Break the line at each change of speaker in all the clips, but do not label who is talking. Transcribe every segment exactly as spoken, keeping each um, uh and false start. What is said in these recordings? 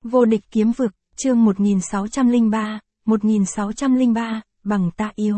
Vô địch kiếm vực, chương một nghìn sáu trăm lẻ ba, một nghìn sáu trăm lẻ ba, bằng ta yếu.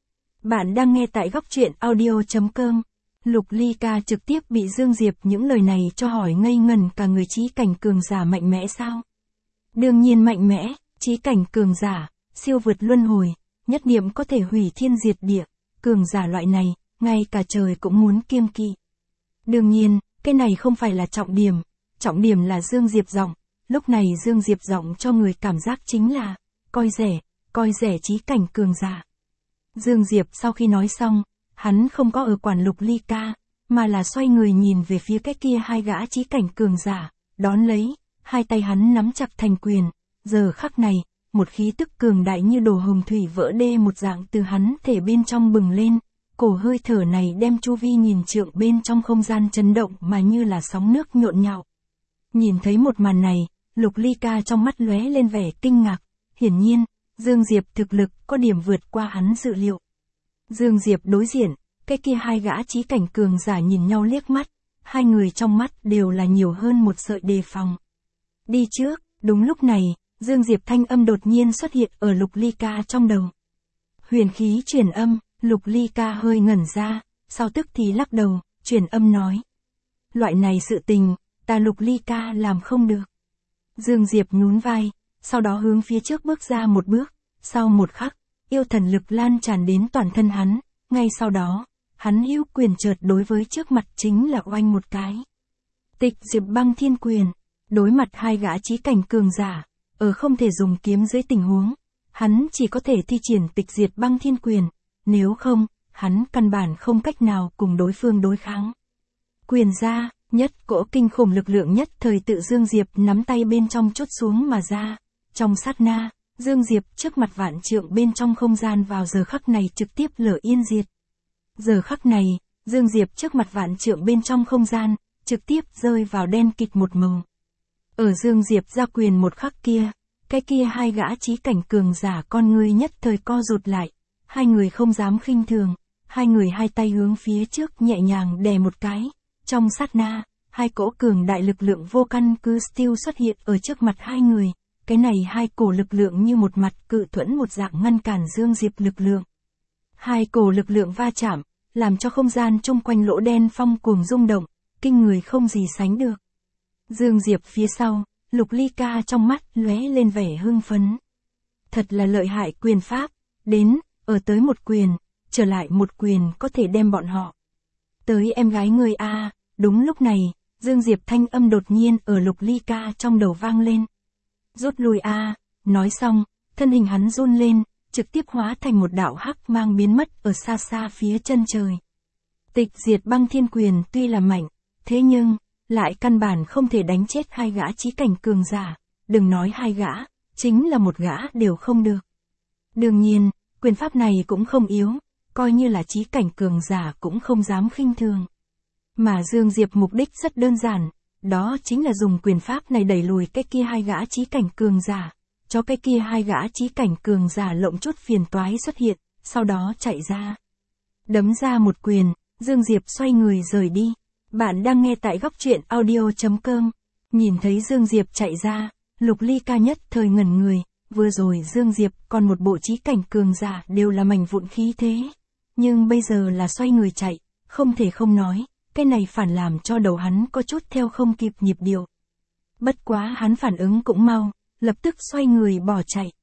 Bạn đang nghe tại góc truyện audio chấm com. Lục Ly Ca trực tiếp bị Dương Diệp những lời này cho hỏi ngây ngần cả người. Chí cảnh cường giả mạnh mẽ sao? Đương nhiên mạnh mẽ, chí cảnh cường giả, siêu vượt luân hồi, nhất niệm có thể hủy thiên diệt địa, cường giả loại này, ngay cả trời cũng muốn kiêng kỵ. Đương nhiên, cái này không phải là trọng điểm, trọng điểm là Dương Diệp giọng. Lúc này Dương Diệp giọng cho người cảm giác chính là, coi rẻ, coi rẻ chí cảnh cường giả. Dương Diệp sau khi nói xong, hắn không có ở quản Lục Ly Ca, mà là xoay người nhìn về phía cái kia hai gã chí cảnh cường giả, đón lấy, hai tay hắn nắm chặt thành quyền, giờ khắc này, một khí tức cường đại như đổ hồng thủy vỡ đê một dạng từ hắn thể bên trong bừng lên, cổ hơi thở này đem chu vi nhìn trượng bên trong không gian chấn động mà như là sóng nước nhộn nhạo. Nhìn thấy một màn này, Lục Ly Ca trong mắt lóe lên vẻ kinh ngạc, hiển nhiên, Dương Diệp thực lực có điểm vượt qua hắn dự liệu. Dương Diệp đối diện, cái kia hai gã chí cảnh cường giả nhìn nhau liếc mắt, hai người trong mắt đều là nhiều hơn một sợi đề phòng. Đi trước, đúng lúc này, Dương Diệp thanh âm đột nhiên xuất hiện ở Lục Ly Ca trong đầu. Huyền khí truyền âm, Lục Ly Ca hơi ngẩn ra, sau tức thì lắc đầu, truyền âm nói. Loại này sự tình, ta Lục Ly Ca làm không được. Dương Diệp nhún vai, sau đó hướng phía trước bước ra một bước, sau một khắc, yêu thần lực lan tràn đến toàn thân hắn, ngay sau đó, hắn hữu quyền chợt đối với trước mặt chính là oanh một cái. Tịch Diệp Băng Thiên Quyền, đối mặt hai gã chí cảnh cường giả, ở không thể dùng kiếm dưới tình huống, hắn chỉ có thể thi triển Tịch Diệp Băng Thiên Quyền, nếu không, hắn căn bản không cách nào cùng đối phương đối kháng. Quyền ra, nhất cỗ kinh khủng lực lượng nhất thời tự Dương Diệp nắm tay bên trong chốt xuống mà ra, trong sát na, Dương Diệp trước mặt vạn trượng bên trong không gian vào giờ khắc này trực tiếp lở yên diệt. Giờ khắc này, Dương Diệp trước mặt vạn trượng bên trong không gian, trực tiếp rơi vào đen kịt một màu. Ở Dương Diệp ra quyền một khắc kia, cái kia hai gã chí cảnh cường giả con ngươi nhất thời co rụt lại, hai người không dám khinh thường, hai người hai tay hướng phía trước nhẹ nhàng đè một cái, trong sát na, hai cỗ cường đại lực lượng vô căn cứ still xuất hiện ở trước mặt hai người. Cái này hai cổ lực lượng như một mặt cự thuẫn một dạng ngăn cản Dương Diệp lực lượng. Hai cổ lực lượng va chạm, làm cho không gian chung quanh lỗ đen phong cuồng rung động, kinh người không gì sánh được. Dương Diệp phía sau, Lục Ly Ca trong mắt lóe lên vẻ hưng phấn. Thật là lợi hại quyền pháp, đến, ở tới một quyền, trở lại một quyền có thể đem bọn họ. Tới em gái người a. Đúng lúc này, Dương Diệp thanh âm đột nhiên ở Lục Ly Ca trong đầu vang lên. Rút lui a, nói xong, thân hình hắn run lên, trực tiếp hóa thành một đạo hắc mang biến mất ở xa xa phía chân trời. Tịch Diệt Băng Thiên Quyền tuy là mạnh, thế nhưng, lại căn bản không thể đánh chết hai gã chí cảnh cường giả, đừng nói hai gã, chính là một gã đều không được. Đương nhiên, quyền pháp này cũng không yếu, coi như là chí cảnh cường giả cũng không dám khinh thường. Mà Dương Diệp mục đích rất đơn giản, đó chính là dùng quyền pháp này đẩy lùi cái kia hai gã chí cảnh cường giả, cho cái kia hai gã chí cảnh cường giả lộng chút phiền toái xuất hiện, sau đó chạy ra. Đấm ra một quyền, Dương Diệp xoay người rời đi. Bạn đang nghe tại góc truyện audio chấm com. Nhìn thấy Dương Diệp chạy ra, Lục Ly Ca nhất thời ngẩn người, vừa rồi Dương Diệp còn một bộ chí cảnh cường giả đều là mảnh vụn khí thế. Nhưng bây giờ là xoay người chạy, không thể không nói. Cái này phản làm cho đầu hắn có chút theo không kịp nhịp điệu. Bất quá hắn phản ứng cũng mau, lập tức xoay người bỏ chạy.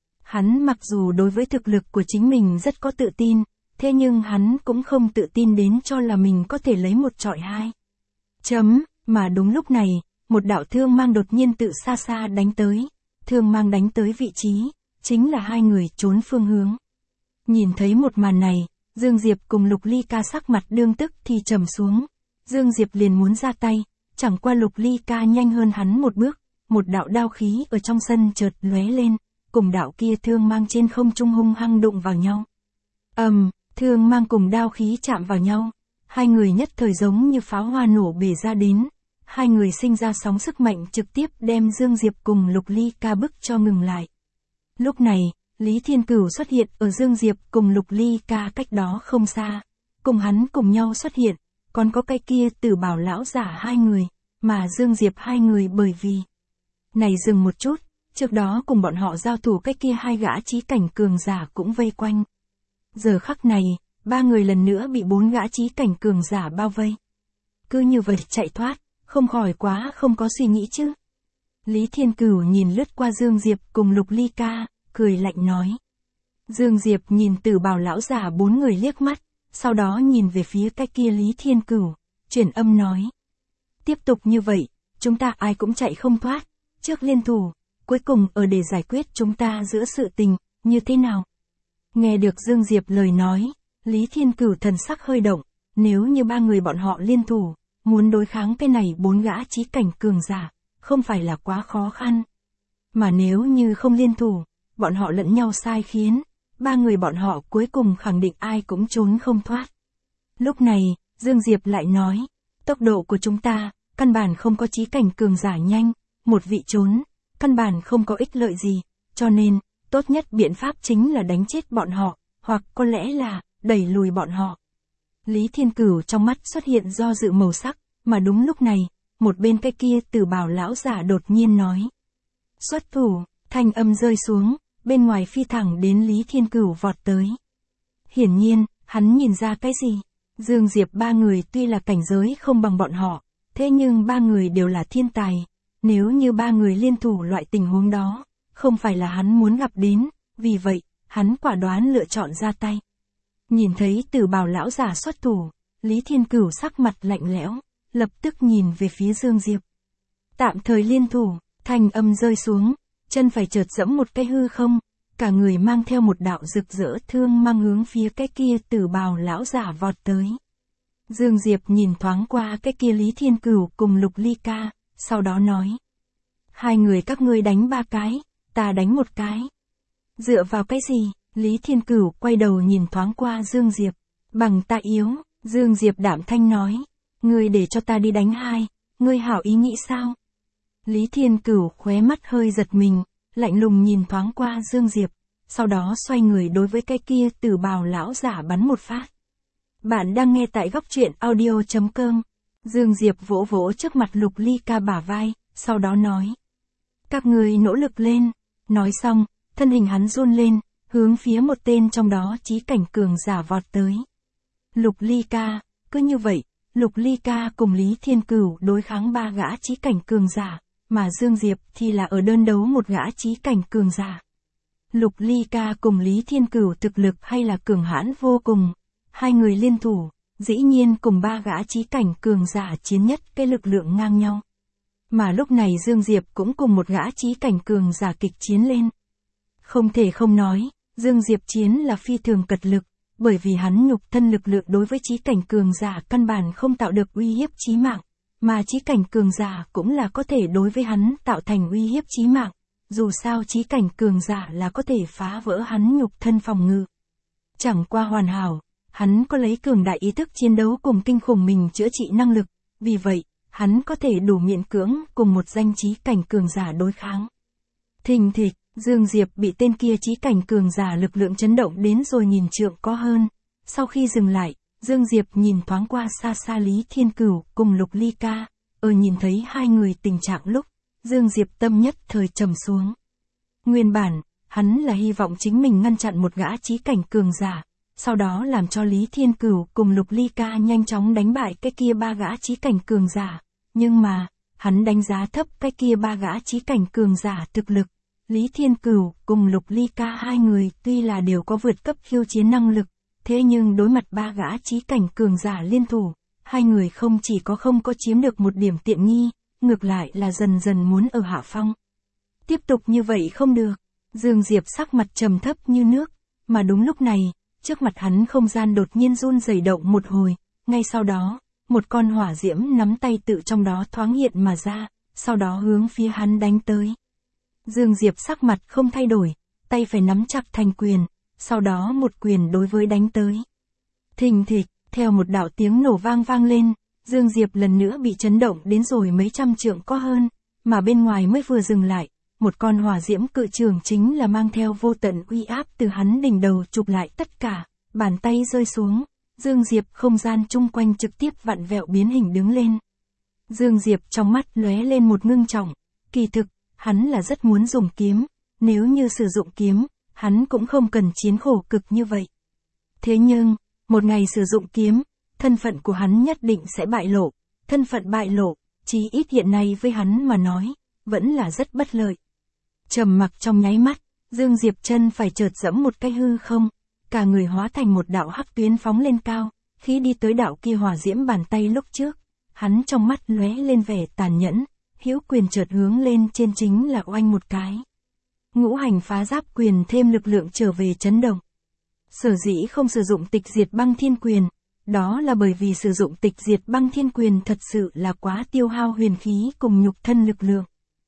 Hắn mặc dù đối với thực lực của chính mình rất có tự tin, thế nhưng hắn cũng không tự tin đến cho là mình có thể lấy một trọi hai. Chấm, mà đúng lúc này, một đạo thương mang đột nhiên tự xa xa đánh tới. Thương mang đánh tới vị trí, chính là hai người trốn phương hướng. Nhìn thấy một màn này, Dương Diệp cùng Lục Ly Ca sắc mặt đương tức thì trầm xuống. Dương Diệp liền muốn ra tay, chẳng qua Lục Ly Ca nhanh hơn hắn một bước, một đạo đao khí ở trong sân chợt lóe lên, cùng đạo kia thương mang trên không trung hung hăng đụng vào nhau. Ầm, um, thương mang cùng đao khí chạm vào nhau, hai người nhất thời giống như pháo hoa nổ bể ra đến, hai người sinh ra sóng sức mạnh trực tiếp đem Dương Diệp cùng Lục Ly Ca bức cho ngừng lại. Lúc này, Lý Thiên Cửu xuất hiện ở Dương Diệp cùng Lục Ly Ca cách đó không xa, cùng hắn cùng nhau xuất hiện, còn có cái kia Tử Bảo lão giả hai người, mà Dương Diệp hai người bởi vì Này dừng một chút, trước đó cùng bọn họ giao thủ cái kia hai gã chí cảnh cường giả cũng vây quanh. Giờ khắc này, ba người lần nữa bị bốn gã chí cảnh cường giả bao vây. Cứ như vậy chạy thoát, không khỏi quá không có suy nghĩ chứ. Lý Thiên Cửu nhìn lướt qua Dương Diệp cùng Lục Ly Ca, cười lạnh nói. Dương Diệp nhìn Tử Bào lão giả bốn người liếc mắt, sau đó nhìn về phía cái kia Lý Thiên Cửu, chuyển âm nói. Tiếp tục như vậy, chúng ta ai cũng chạy không thoát, trước liên thủ, cuối cùng ở để giải quyết chúng ta giữa sự tình, như thế nào? Nghe được Dương Diệp lời nói, Lý Thiên Cửu thần sắc hơi động, nếu như ba người bọn họ liên thủ, muốn đối kháng cái này bốn gã chí cảnh cường giả, không phải là quá khó khăn. Mà nếu như không liên thủ, bọn họ lẫn nhau sai khiến, ba người bọn họ cuối cùng khẳng định ai cũng trốn không thoát. Lúc này, Dương Diệp lại nói, tốc độ của chúng ta, căn bản không có chí cảnh cường giả nhanh, một vị trốn, căn bản không có ích lợi gì, cho nên, tốt nhất biện pháp chính là đánh chết bọn họ, hoặc có lẽ là, đẩy lùi bọn họ. Lý Thiên Cửu trong mắt xuất hiện do dự màu sắc, mà đúng lúc này, một bên cái kia Tử Bào lão giả đột nhiên nói. Xuất thủ, thanh âm rơi xuống, bên ngoài phi thẳng đến Lý Thiên Cửu vọt tới. Hiển nhiên, hắn nhìn ra cái gì? Dương Diệp ba người tuy là cảnh giới không bằng bọn họ, thế nhưng ba người đều là thiên tài. Nếu như ba người liên thủ loại tình huống đó, không phải là hắn muốn gặp đến, vì vậy, hắn quả đoán lựa chọn ra tay. Nhìn thấy Tử Bào lão giả xuất thủ, Lý Thiên Cửu sắc mặt lạnh lẽo, lập tức nhìn về phía Dương Diệp. Tạm thời liên thủ, thanh âm rơi xuống, chân phải chợt dẫm một cái hư không, cả người mang theo một đạo rực rỡ thương mang hướng phía cái kia Tử Bào lão giả vọt tới. Dương Diệp nhìn thoáng qua cái kia Lý Thiên Cửu cùng Lục Ly Ca, sau đó nói. Hai người các ngươi đánh ba cái, ta đánh một cái. Dựa vào cái gì? Lý Thiên Cửu quay đầu nhìn thoáng qua Dương Diệp. Bằng ta yếu, Dương Diệp đảm thanh nói. Ngươi để cho ta đi đánh hai, ngươi hảo ý nghĩ sao? Lý Thiên Cửu khóe mắt hơi giật mình, lạnh lùng nhìn thoáng qua Dương Diệp, sau đó xoay người đối với cái kia Tử Bào lão giả bắn một phát. Bạn đang nghe tại góc truyện audio chấm com. Dương Diệp vỗ vỗ trước mặt Lục Ly Ca bả vai, sau đó nói. Các người nỗ lực lên. Nói xong, thân hình hắn run lên, hướng phía một tên trong đó chí cảnh cường giả vọt tới. Lục Ly Ca, cứ như vậy, Lục Ly Ca cùng Lý Thiên Cửu đối kháng ba gã chí cảnh cường giả, mà Dương Diệp thì là ở đơn đấu một gã chí cảnh cường giả. Lục Ly Ca cùng Lý Thiên Cửu thực lực hay là cường hãn vô cùng, hai người liên thủ, dĩ nhiên cùng ba gã chí cảnh cường giả chiến nhất cái lực lượng ngang nhau. Mà lúc này Dương Diệp cũng cùng một gã chí cảnh cường giả kịch chiến lên. Không thể không nói, Dương Diệp chiến là phi thường cật lực, bởi vì hắn nhục thân lực lượng đối với chí cảnh cường giả căn bản không tạo được uy hiếp chí mạng, mà chí cảnh cường giả cũng là có thể đối với hắn tạo thành uy hiếp chí mạng, dù sao chí cảnh cường giả là có thể phá vỡ hắn nhục thân phòng ngự. Chẳng qua hoàn hảo, hắn có lấy cường đại ý thức chiến đấu cùng kinh khủng mình chữa trị năng lực, vì vậy, hắn có thể đủ miễn cưỡng cùng một danh chí cảnh cường giả đối kháng. Thình thịch, Dương Diệp bị tên kia chí cảnh cường giả lực lượng chấn động đến rồi nghìn trượng có hơn. Sau khi dừng lại, Dương Diệp nhìn thoáng qua xa xa Lý Thiên Cửu cùng Lục Ly Ca, ở nhìn thấy hai người tình trạng lúc, Dương Diệp tâm nhất thời trầm xuống. Nguyên bản, hắn là hy vọng chính mình ngăn chặn một gã chí cảnh cường giả, sau đó làm cho Lý Thiên Cửu cùng Lục Ly Ca nhanh chóng đánh bại cái kia ba gã chí cảnh cường giả, nhưng mà, hắn đánh giá thấp cái kia ba gã chí cảnh cường giả thực lực. Lý Thiên Cửu cùng Lục Ly Ca hai người tuy là đều có vượt cấp khiêu chiến năng lực, thế nhưng đối mặt ba gã chí cảnh cường giả liên thủ, hai người không chỉ có không có chiếm được một điểm tiện nghi, ngược lại là dần dần muốn ở hạ phong. Tiếp tục như vậy không được, Dương Diệp sắc mặt trầm thấp như nước, mà đúng lúc này, trước mặt hắn không gian đột nhiên run rẩy động một hồi, ngay sau đó, một con hỏa diễm nắm tay tự trong đó thoáng hiện mà ra, sau đó hướng phía hắn đánh tới. Dương Diệp sắc mặt không thay đổi, tay phải nắm chặt thành quyền, sau đó một quyền đối với đánh tới. Thình thịch, theo một đạo tiếng nổ vang vang lên, Dương Diệp lần nữa bị chấn động đến rồi mấy trăm trượng có hơn, mà bên ngoài mới vừa dừng lại, một con hỏa diễm cự trường chính là mang theo vô tận uy áp từ hắn đỉnh đầu chụp lại tất cả, bàn tay rơi xuống, Dương Diệp không gian chung quanh trực tiếp vặn vẹo biến hình đứng lên. Dương Diệp trong mắt lóe lên một ngưng trọng, kỳ thực, hắn là rất muốn dùng kiếm, nếu như sử dụng kiếm, hắn cũng không cần chiến khổ cực như vậy. Thế nhưng, một ngày sử dụng kiếm, thân phận của hắn nhất định sẽ bại lộ, thân phận bại lộ, chí ít hiện nay với hắn mà nói, vẫn là rất bất lợi. Trầm mặc trong nháy mắt, Dương Diệp chân phải chợt dẫm một cái hư không, cả người hóa thành một đạo hắc tuyến phóng lên cao, khi đi tới đạo kia hỏa diễm bàn tay lúc trước, hắn trong mắt lóe lên vẻ tàn nhẫn, hữu quyền chợt hướng lên trên chính là oanh một cái. Ngũ hành phá giáp quyền thêm lực lượng trở về chấn động. Sở dĩ không sử dụng tịch diệt băng thiên quyền, đó là bởi vì sử dụng tịch diệt băng thiên quyền thật sự là quá tiêu hao huyền khí cùng nhục thân lực lượng.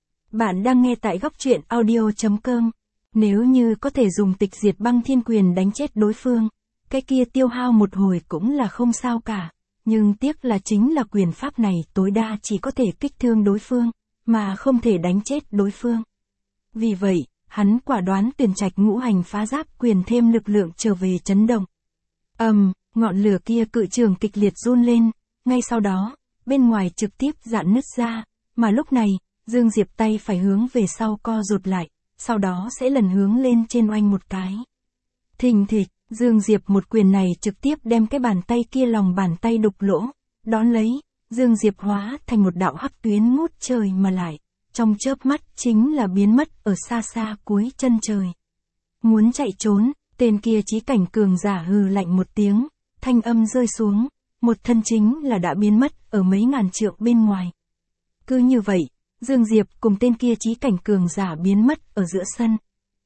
Bạn đang nghe tại góc truyện audio chấm com. Nếu như có thể dùng tịch diệt băng thiên quyền đánh chết đối phương, cái kia tiêu hao một hồi cũng là không sao cả. Nhưng tiếc là chính là quyền pháp này tối đa chỉ có thể kích thương đối phương, mà không thể đánh chết đối phương. Vì vậy, hắn quả đoán tuyển trạch ngũ hành phá giáp quyền thêm lực lượng trở về chấn động. Ầm, um, ngọn lửa kia cự trường kịch liệt run lên, ngay sau đó, bên ngoài trực tiếp rạn nứt ra, mà lúc này, Dương Diệp tay phải hướng về sau co rụt lại, sau đó sẽ lần hướng lên trên oanh một cái. Thình thịch, Dương Diệp một quyền này trực tiếp đem cái bàn tay kia lòng bàn tay đục lỗ, đón lấy, Dương Diệp hóa thành một đạo hắc tuyến ngút trời mà lại, trong chớp mắt chính là biến mất ở xa xa cuối chân trời. Muốn chạy trốn, tên kia chí cảnh cường giả hừ lạnh một tiếng, thanh âm rơi xuống, một thân chính là đã biến mất ở mấy ngàn trượng bên ngoài. Cứ như vậy, Dương Diệp cùng tên kia chí cảnh cường giả biến mất ở giữa sân.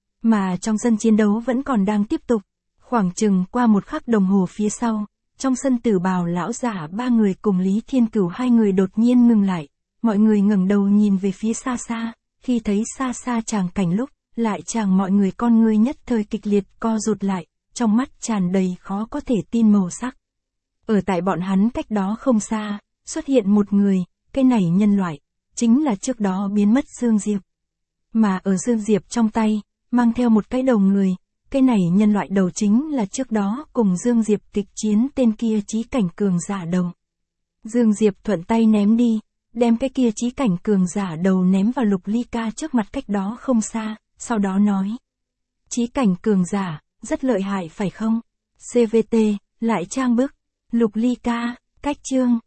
Mà trong sân chiến đấu vẫn còn đang tiếp tục, khoảng chừng qua một khắc đồng hồ phía sau, trong sân Tử Bào lão giả ba người cùng Lý Thiên Cửu hai người đột nhiên ngừng lại, mọi người ngẩng đầu nhìn về phía xa xa, khi thấy xa xa tràng cảnh lúc, lại chàng mọi người con ngươi nhất thời kịch liệt co rụt lại, trong mắt tràn đầy khó có thể tin màu sắc. Ở tại bọn hắn cách đó không xa, xuất hiện một người, cái này nhân loại, chính là trước đó biến mất Dương Diệp. Mà ở Dương Diệp trong tay, mang theo một cái đầu người, cái này nhân loại đầu chính là trước đó cùng Dương Diệp kịch chiến tên kia chí cảnh cường giả đầu. Dương Diệp thuận tay ném đi, đem cái kia chí cảnh cường giả đầu ném vào Lục Ly Ca trước mặt cách đó không xa, sau đó nói. Chí cảnh cường giả, rất lợi hại phải không? xê vê tê, lại trang bức. Lục Ly Ca, cách chương.